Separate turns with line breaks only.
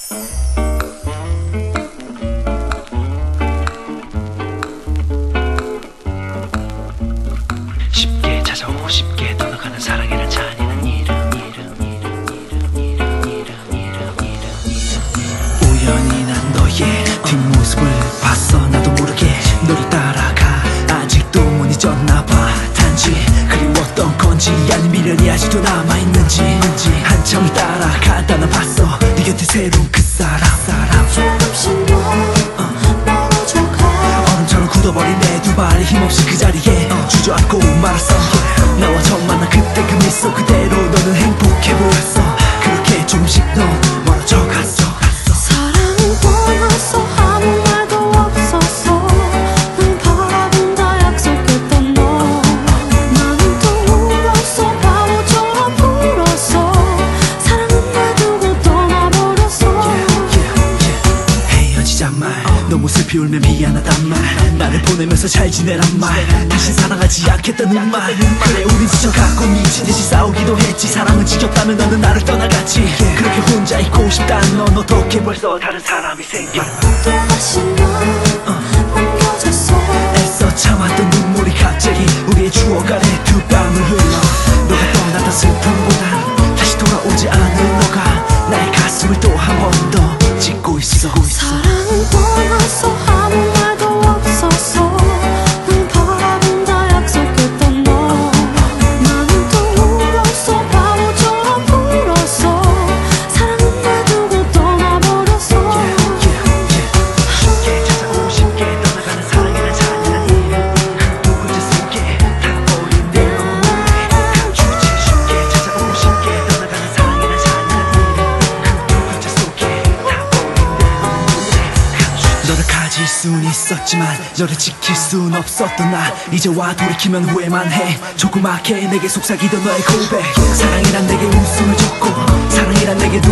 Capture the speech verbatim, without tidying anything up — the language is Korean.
쉽게 찾아오고 쉽게 떠나가는 사랑이란 잔인한 이름 우연히 난 너의 뒷모습을 봤어. 나도 모르게 너를 따라가. 아직도 못 잊었나봐. 단지 그리웠던 건지 아니 미련이 아직도 남아있는지 한참을 따라가다 나 봤어. 네 곁에 새로운 그 사람
조금씩 너 멀어져가.
얼음처럼 굳어버린 내 두 발이 힘없이 그 자리에 어. 주저앉고 말았어. 나와 처음 만난 그때 그 미소 그대로 너는 행복해 보였어. 그렇게 조금씩 너 멀어져갔어.
사랑은 떠났어. 아무 말도 없었어. 난 바라본다 약속했던 너. 나는 또 울었어. 바보처럼 울었어. 사랑은 날 두고 떠나버렸어.
yeah, yeah, yeah. 헤어지자 말 너무 슬피 울면 미안하단 말. 나를 보내면서 잘 지내란 말. 다시 사랑하지 않겠다는 말. 그래 우린 지쳐가고 미친듯이 싸우기도 했지. 사랑은 지겹다면 너는 나를 떠나갔지. 그렇게 혼자 있고 싶다는 넌 어떻게 벌써 다른 사람이 생겨.
또다시 넌 남겨졌어.
애써 참았던 눈물이 갑자기 우리의 추억 안에 두 뺨을 흘러. 너가 떠났던 슬픔보단 다시 돌아오지 않은 너가 나의 가슴을 또 한 번 더 찢고 있어.
사랑은 떠났어. 아무 말도 없었어. 난 바라본다 약속했던 너. 나는 또 울었어. 바보처럼 울었어. 사랑은 날 두고 떠나버렸어.
쉽게 찾아오고 쉽게 떠나가는 사랑이란 잔인한 이름 그 누군지 속에 다 버린 내 눈물에 감추지. 쉽게 찾아오고 쉽게 떠나가는 사랑이란 잔인한 이름 그 누군지 속에 다 버린 내 눈물에 감추지. 너를 가질 순 있었지만 너를 지킬 순 없었던 나. 이제와 돌이키면 후회만 해. 조그맣게 내게 속삭이던 너의 고백. 사랑이란 내게 웃음을 줬고 사랑이란 내게